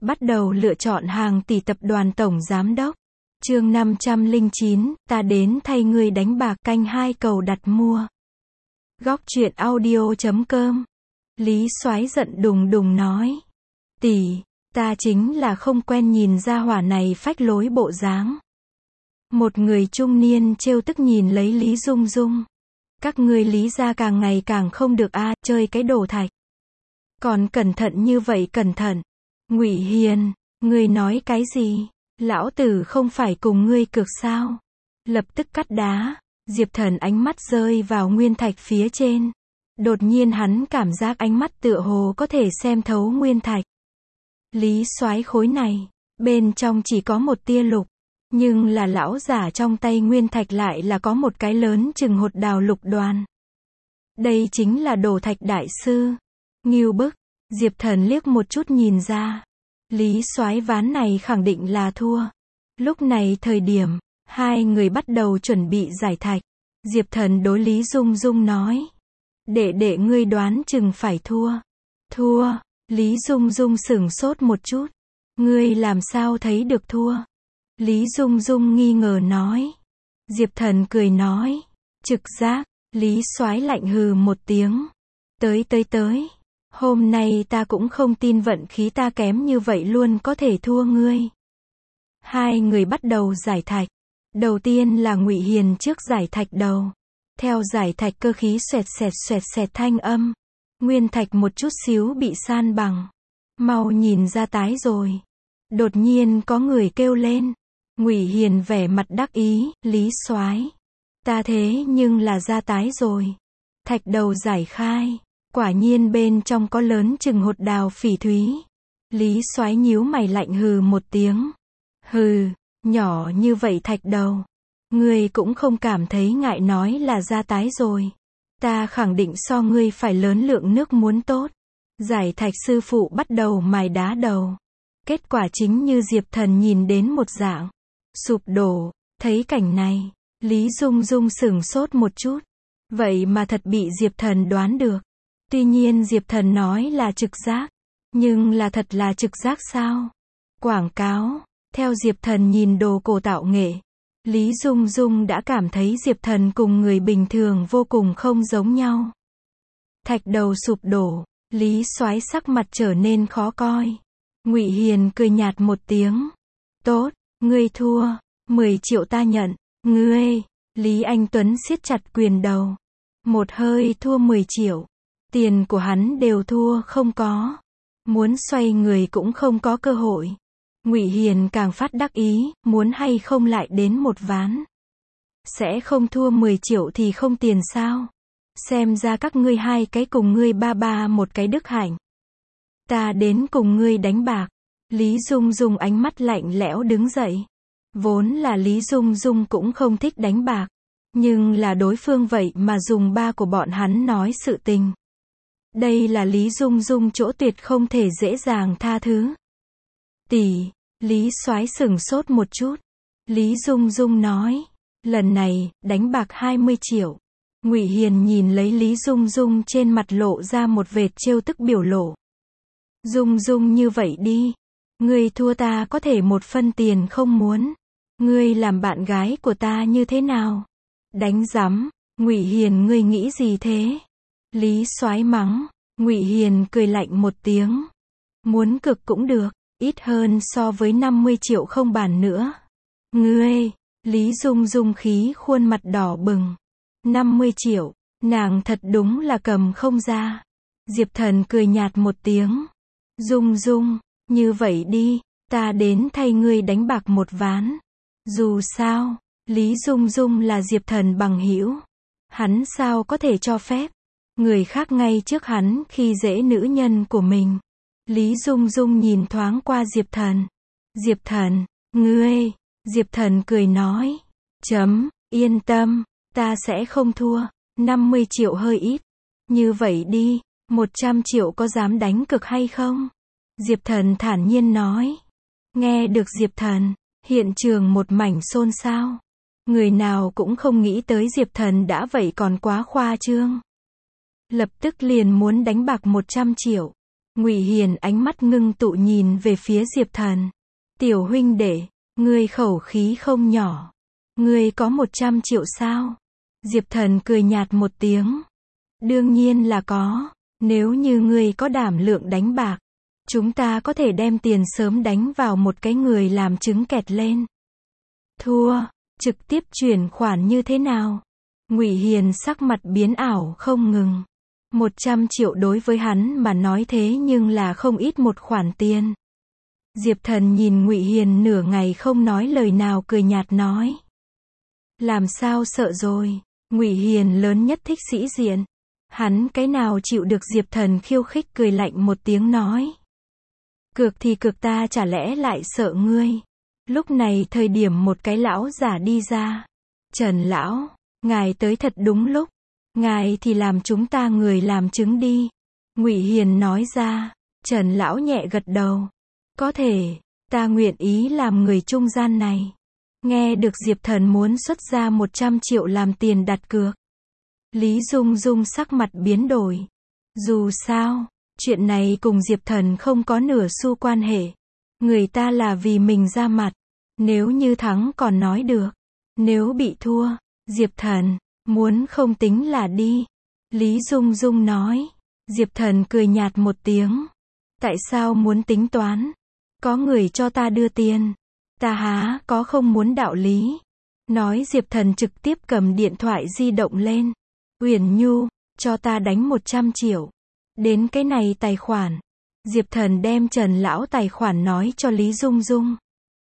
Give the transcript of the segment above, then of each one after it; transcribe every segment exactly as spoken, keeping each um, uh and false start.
Bắt đầu lựa chọn hàng tỷ tập đoàn tổng giám đốc. Chương năm trăm lẻ chín, ta đến thay ngươi đánh bạc, canh hai cầu đặt mua. Góc truyện audio chấm com. Lý Soái giận đùng đùng nói. Tỷ, ta chính là không quen nhìn gia hỏa này phách lối bộ dáng. Một người trung niên trêu tức nhìn lấy Lý Dung Dung. Các ngươi Lý gia càng ngày càng không được a, à, chơi cái đồ thạch. Còn cẩn thận như vậy cẩn thận. Ngụy Hiền, ngươi nói cái gì? Lão tử không phải cùng ngươi cược sao? Lập tức cắt đá. Diệp Thần ánh mắt rơi vào nguyên thạch phía trên. Đột nhiên hắn cảm giác ánh mắt tựa hồ có thể xem thấu nguyên thạch. Lý Soái khối này, bên trong chỉ có một tia lục, nhưng là lão giả trong tay nguyên thạch lại là có một cái lớn chừng hột đào lục đoàn. Đây chính là đồ thạch đại sư. Ngưu bức. Diệp Thần liếc một chút nhìn ra. Lý Soái ván này khẳng định là thua. Lúc này thời điểm, hai người bắt đầu chuẩn bị giải thạch. Diệp Thần đối Lý Dung Dung nói. Đệ đệ ngươi đoán chừng phải thua. Thua. Lý Dung Dung sửng sốt một chút. Ngươi làm sao thấy được thua? Lý Dung Dung nghi ngờ nói. Diệp Thần cười nói. Trực giác. Lý Soái lạnh hừ một tiếng. Tới tới tới. Hôm nay ta cũng không tin vận khí ta kém như vậy luôn có thể thua ngươi. Hai người bắt đầu giải thạch. Đầu tiên là Ngụy Hiền trước giải thạch đầu. Theo giải thạch cơ khí xoẹt xẹt xoẹt xẹt thanh âm. Nguyên thạch một chút xíu bị san bằng. Mau nhìn ra tái rồi. Đột nhiên có người kêu lên. Ngụy Hiền vẻ mặt đắc ý, Lý Soái, ta thế nhưng là ra tái rồi. Thạch đầu giải khai. Quả nhiên bên trong có lớn chừng hột đào phỉ thúy. Lý Soái nhíu mày lạnh hừ một tiếng. Hừ, nhỏ như vậy thạch đầu. Ngươi cũng không cảm thấy ngại nói là ra tái rồi. Ta khẳng định so ngươi phải lớn lượng nước muốn tốt. Giải thạch sư phụ bắt đầu mài đá đầu. Kết quả chính như Diệp Thần nhìn đến một dạng. Sụp đổ. Thấy cảnh này, Lý Dung Dung sửng sốt một chút. Vậy mà thật bị Diệp Thần đoán được. Tuy nhiên Diệp Thần nói là trực giác. Nhưng là thật là trực giác sao? Quảng cáo. Theo Diệp Thần nhìn đồ cổ tạo nghệ, Lý Dung Dung đã cảm thấy Diệp Thần cùng người bình thường vô cùng không giống nhau. Thạch đầu sụp đổ, Lý Soái sắc mặt trở nên khó coi. Ngụy Hiền cười nhạt một tiếng. Tốt, ngươi thua, mười triệu ta nhận. Ngươi, Lý Anh Tuấn siết chặt quyền đầu. Một hơi thua mười triệu. Tiền của hắn đều thua không có. Muốn xoay người cũng không có cơ hội. Ngụy Hiền càng phát đắc ý, muốn hay không lại đến một ván. Sẽ không thua mười triệu thì không tiền sao? Xem ra các ngươi hai cái cùng ngươi ba ba một cái đức hạnh. Ta đến cùng ngươi đánh bạc. Lý Dung Dung ánh mắt lạnh lẽo đứng dậy. Vốn là Lý Dung Dung cũng không thích đánh bạc. Nhưng là đối phương vậy mà dùng ba của bọn hắn nói sự tình. Đây là Lý Dung Dung chỗ tuyệt không thể dễ dàng tha thứ. Tỷ, Lý Soái sửng sốt một chút. Lý Dung Dung nói, lần này, đánh bạc hai mươi triệu. Ngụy Hiền nhìn lấy Lý Dung Dung trên mặt lộ ra một vệt trêu tức biểu lộ. Dung Dung như vậy đi. Ngươi thua ta có thể một phân tiền không muốn. Ngươi làm bạn gái của ta như thế nào? Đánh rắm, Ngụy Hiền ngươi nghĩ gì thế? Lý Soái mắng. Ngụy Hiền cười lạnh một tiếng. Muốn cực cũng được. Ít hơn so với năm mươi triệu không bàn nữa. Ngươi, Lý Dung Dung khí khuôn mặt đỏ bừng. năm mươi triệu, nàng thật đúng là cầm không ra. Diệp Thần cười nhạt một tiếng. Dung Dung, như vậy đi, ta đến thay ngươi đánh bạc một ván. Dù sao, Lý Dung Dung là Diệp Thần bằng hữu. Hắn sao có thể cho phép người khác ngay trước hắn khi dễ nữ nhân của mình. Lý Dung Dung nhìn thoáng qua Diệp Thần. Diệp Thần, ngươi, Diệp Thần cười nói. Chấm, yên tâm, ta sẽ không thua. năm mươi triệu hơi ít. Như vậy đi, một trăm triệu có dám đánh cược hay không? Diệp Thần thản nhiên nói. Nghe được Diệp Thần, hiện trường một mảnh xôn xao. Người nào cũng không nghĩ tới Diệp Thần đã vậy còn quá khoa trương. Lập tức liền muốn đánh bạc một trăm triệu. Ngụy Hiền ánh mắt ngưng tụ nhìn về phía Diệp Thần. Tiểu huynh đệ, ngươi khẩu khí không nhỏ. Ngươi có một trăm triệu sao? Diệp Thần cười nhạt một tiếng. Đương nhiên là có. Nếu như ngươi có đảm lượng đánh bạc, chúng ta có thể đem tiền sớm đánh vào một cái người làm trứng kẹt lên. Thua, trực tiếp chuyển khoản như thế nào? Ngụy Hiền sắc mặt biến ảo không ngừng. Một trăm triệu đối với hắn mà nói thế nhưng là không ít một khoản tiền. Diệp Thần nhìn Ngụy Hiền nửa ngày không nói lời nào, cười nhạt nói. Làm sao sợ rồi? Ngụy Hiền lớn nhất thích sĩ diện. Hắn cái nào chịu được Diệp Thần khiêu khích, cười lạnh một tiếng nói. Cược thì cược, ta chả lẽ lại sợ ngươi? Lúc này thời điểm một cái lão giả đi ra. Trần lão, ngài tới thật đúng lúc. Ngài thì làm chúng ta người làm chứng đi. Ngụy Hiền nói ra. Trần lão nhẹ gật đầu. Có thể, ta nguyện ý làm người trung gian này. Nghe được Diệp Thần muốn xuất ra một trăm triệu làm tiền đặt cược. Lý Dung Dung sắc mặt biến đổi. Dù sao, chuyện này cùng Diệp Thần không có nửa xu quan hệ. Người ta là vì mình ra mặt. Nếu như thắng còn nói được. Nếu bị thua, Diệp Thần, muốn không tính là đi. Lý Dung Dung nói. Diệp Thần cười nhạt một tiếng. Tại sao muốn tính toán? Có người cho ta đưa tiền. Ta há có không muốn đạo lý. Nói Diệp Thần trực tiếp cầm điện thoại di động lên. Uyển Nhu, cho ta đánh một trăm triệu. Đến cái này tài khoản. Diệp Thần đem Trần lão tài khoản nói cho Lý Dung Dung.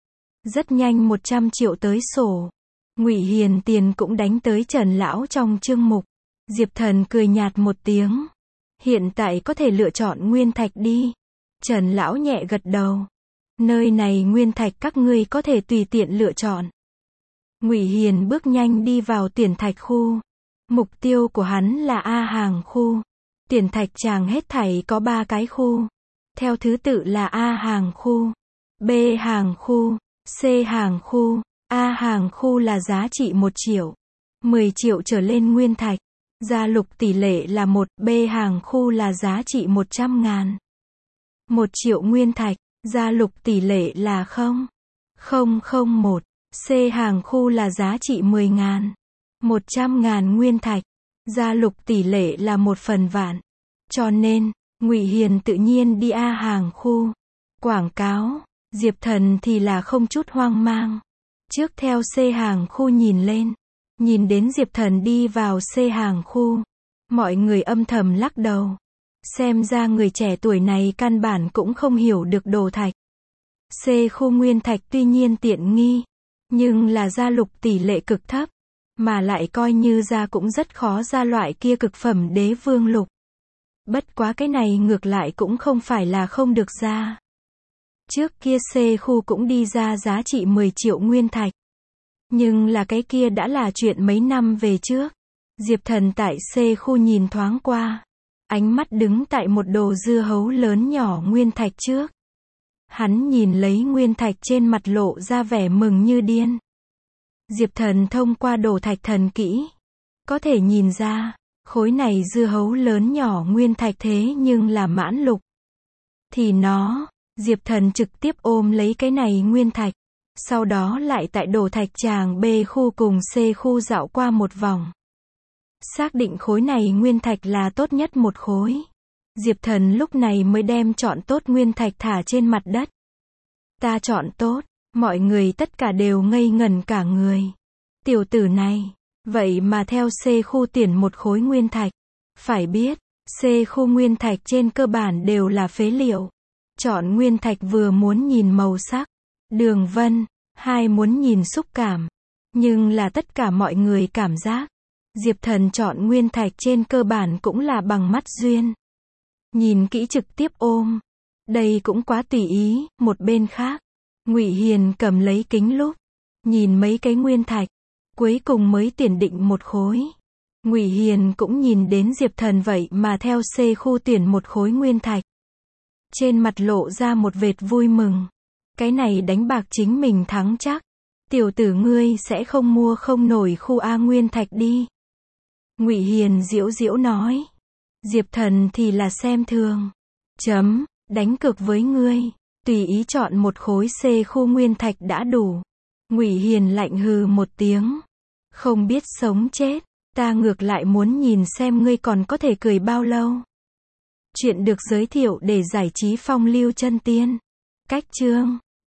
Rất nhanh một trăm triệu tới sổ. Ngụy Hiền tiền cũng đánh tới Trần lão trong chương mục. Diệp Thần cười nhạt một tiếng. Hiện tại có thể lựa chọn nguyên thạch đi. Trần lão nhẹ gật đầu. Nơi này nguyên thạch các ngươi có thể tùy tiện lựa chọn. Ngụy Hiền bước nhanh đi vào tuyển thạch khu. Mục tiêu của hắn là A hàng khu. Tuyển thạch tràng hết thảy có ba cái khu. Theo thứ tự là A hàng khu, B hàng khu, C hàng khu. A hàng khu là giá trị một triệu. mười triệu trở lên nguyên thạch. Gia lục tỷ lệ là một. B hàng khu là giá trị một trăm ngàn. một triệu nguyên thạch. Gia lục tỷ lệ là không phẩy không không một. C hàng khu là giá trị mười ngàn. một trăm ngàn nguyên thạch. Gia lục tỷ lệ là một phần vạn. Cho nên, Ngụy Hiền tự nhiên đi A hàng khu. Quảng cáo, Diệp Thần thì là không chút hoang mang. Trước theo C hàng khu nhìn lên. Nhìn đến Diệp Thần đi vào C hàng khu. Mọi người âm thầm lắc đầu. Xem ra người trẻ tuổi này căn bản cũng không hiểu được đồ thạch. C khu nguyên thạch tuy nhiên tiện nghi. Nhưng là gia lục tỷ lệ cực thấp. Mà lại coi như ra cũng rất khó ra loại kia cực phẩm đế vương lục. Bất quá cái này ngược lại cũng không phải là không được ra. Trước kia C khu cũng đi ra giá trị mười triệu nguyên thạch. Nhưng là cái kia đã là chuyện mấy năm về trước. Diệp Thần tại C khu nhìn thoáng qua. Ánh mắt đứng tại một đồ dưa hấu lớn nhỏ nguyên thạch trước. Hắn nhìn lấy nguyên thạch trên mặt lộ ra vẻ mừng như điên. Diệp Thần thông qua đồ thạch thần kỹ. Có thể nhìn ra, khối này dưa hấu lớn nhỏ nguyên thạch thế nhưng là mãn lục. Thì nó, Diệp Thần trực tiếp ôm lấy cái này nguyên thạch. Sau đó lại tại đồ thạch tràng B khu cùng C khu dạo qua một vòng. Xác định khối này nguyên thạch là tốt nhất một khối. Diệp Thần lúc này mới đem chọn tốt nguyên thạch thả trên mặt đất. Ta chọn tốt, mọi người tất cả đều ngây ngẩn cả người. Tiểu tử này, vậy mà theo C khu tuyển một khối nguyên thạch. Phải biết, C khu nguyên thạch trên cơ bản đều là phế liệu. Chọn nguyên thạch vừa muốn nhìn màu sắc, đường vân, hai muốn nhìn xúc cảm. Nhưng là tất cả mọi người cảm giác. Diệp Thần chọn nguyên thạch trên cơ bản cũng là bằng mắt duyên. Nhìn kỹ trực tiếp ôm. Đây cũng quá tùy ý. Một bên khác, Ngụy Hiền cầm lấy kính lúp. Nhìn mấy cái nguyên thạch. Cuối cùng mới tuyển định một khối. Ngụy Hiền cũng nhìn đến Diệp Thần vậy mà theo C khu tuyển một khối nguyên thạch. Trên mặt lộ ra một vệt vui mừng. Cái này đánh bạc chính mình thắng chắc. Tiểu tử ngươi sẽ không mua không nổi khu A nguyên thạch đi. Ngụy Hiền giễu giễu nói. Diệp Thần thì là xem thường. Chấm, đánh cược với ngươi. Tùy ý chọn một khối C khu nguyên thạch đã đủ. Ngụy Hiền lạnh hừ một tiếng. Không biết sống chết. Ta ngược lại muốn nhìn xem ngươi còn có thể cười bao lâu. Chuyện được giới thiệu để giải trí phong lưu chân tiên. Cách chương